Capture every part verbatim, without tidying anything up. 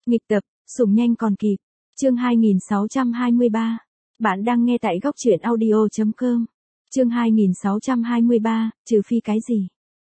Nghịch tập, sủng nhanh còn kịp. Chương hai nghìn sáu trăm hai mươi ba. Bạn đang nghe tại góc truyện audio chấm com. Chương hai nghìn sáu trăm hai mươi ba, trừ phi cái gì?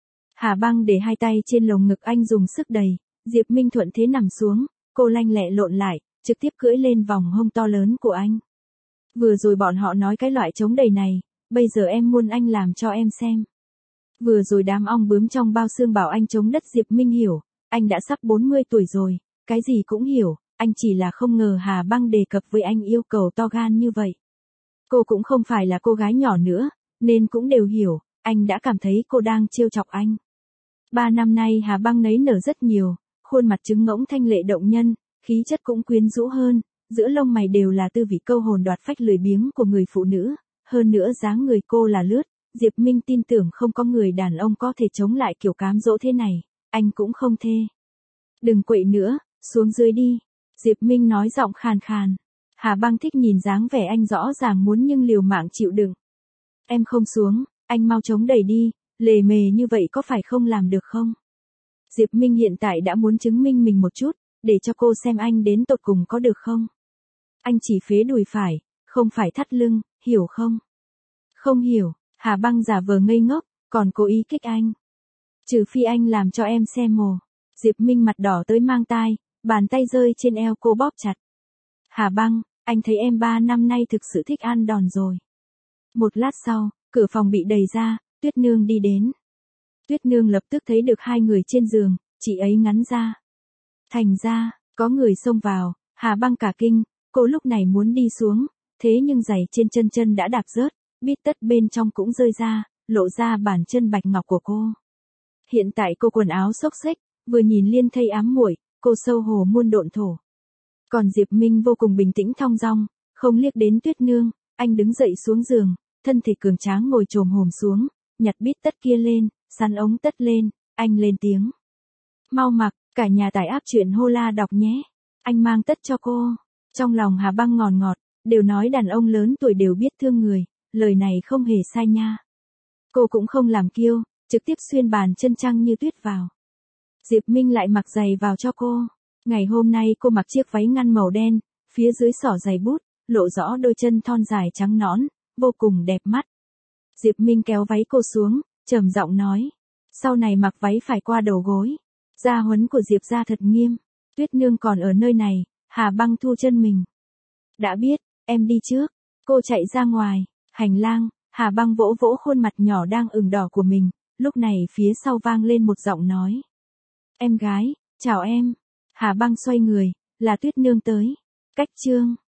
Hà Băng để hai tay trên lồng ngực anh dùng sức đầy, Diệp Minh thuận thế nằm xuống, cô lanh lẹ lộn lại, trực tiếp cưỡi lên vòng hông to lớn của anh. Vừa rồi bọn họ nói cái loại chống đầy này, bây giờ em muốn anh làm cho em xem. Vừa rồi đám ong bướm trong bao xương bảo anh chống đất, Diệp Minh hiểu, anh đã sắp bốn mươi tuổi rồi, cái gì cũng hiểu, anh chỉ là không ngờ Hà Băng đề cập với anh yêu cầu to gan như vậy. Cô cũng không phải là cô gái nhỏ nữa, nên cũng đều hiểu, anh đã cảm thấy cô đang trêu chọc anh. Ba năm nay Hà Băng nấy nở rất nhiều, khuôn mặt trứng ngỗng thanh lệ động nhân, khí chất cũng quyến rũ hơn, giữa lông mày đều là tư vị câu hồn đoạt phách lười biếng của người phụ nữ, hơn nữa dáng người cô là lướt, Diệp Minh tin tưởng không có người đàn ông có thể chống lại kiểu cám dỗ thế này, anh cũng không thê. Đừng quậy nữa, xuống dưới đi, Diệp Minh nói giọng khàn khàn. Hà Băng thích nhìn dáng vẻ anh rõ ràng muốn nhưng liều mạng chịu đựng. Em không xuống, anh mau chống đẩy đi, lề mề như vậy có phải không làm được không? Diệp Minh hiện tại đã muốn chứng minh mình một chút, để cho cô xem anh đến tột cùng có được không? Anh chỉ phế đùi phải, không phải thắt lưng, hiểu không? Không hiểu, Hà Băng giả vờ ngây ngốc, còn cố ý kích anh. Trừ phi anh làm cho em xem mồ. Diệp Minh mặt đỏ tới mang tai, bàn tay rơi trên eo cô bóp chặt. Hà Băng, anh thấy em ba năm nay thực sự thích ăn đòn rồi. Một lát sau, cửa phòng bị đẩy ra, Tuyết Nương đi đến. Tuyết Nương lập tức thấy được hai người trên giường, chị ấy ngắn ra. Thành ra, có người xông vào, Hà Băng cả kinh, cô lúc này muốn đi xuống, thế nhưng giày trên chân chân đã đạp rớt, bít tất bên trong cũng rơi ra, lộ ra bàn chân bạch ngọc của cô. Hiện tại cô quần áo xốc xếch, vừa nhìn liên thây ám muội, cô sâu hồ muôn độn thổ. Còn Diệp Minh vô cùng bình tĩnh thong dong, không liếc đến Tuyết Nương, anh đứng dậy xuống giường, thân thể cường tráng ngồi chồm hổm xuống, nhặt bít tất kia lên, sắn ống tất lên, anh lên tiếng. Mau mặc, cả nhà tải app truyện Hola đọc nhé. Anh mang tất cho cô. Trong lòng Hà Băng ngọt ngọt, đều nói đàn ông lớn tuổi đều biết thương người, lời này không hề sai nha. Cô cũng không làm kiêu, trực tiếp xuyên bàn chân trăng như tuyết vào. Diệp Minh lại mặc giày vào cho cô. Ngày hôm nay cô mặc chiếc váy ngăn màu đen, phía dưới xỏ giày bút, lộ rõ đôi chân thon dài trắng nõn, vô cùng đẹp mắt. Diệp Minh kéo váy cô xuống, trầm giọng nói. Sau này mặc váy phải qua đầu gối. Gia huấn của Diệp gia thật nghiêm. Tuyết Nương còn ở nơi này, Hà Băng thu chân mình. Đã biết, em đi trước. Cô chạy ra ngoài, hành lang, Hà Băng vỗ vỗ khuôn mặt nhỏ đang ửng đỏ của mình, lúc này phía sau vang lên một giọng nói. Em gái, chào em. Hà Băng xoay người, là Tuyết Nương tới. Cách chương.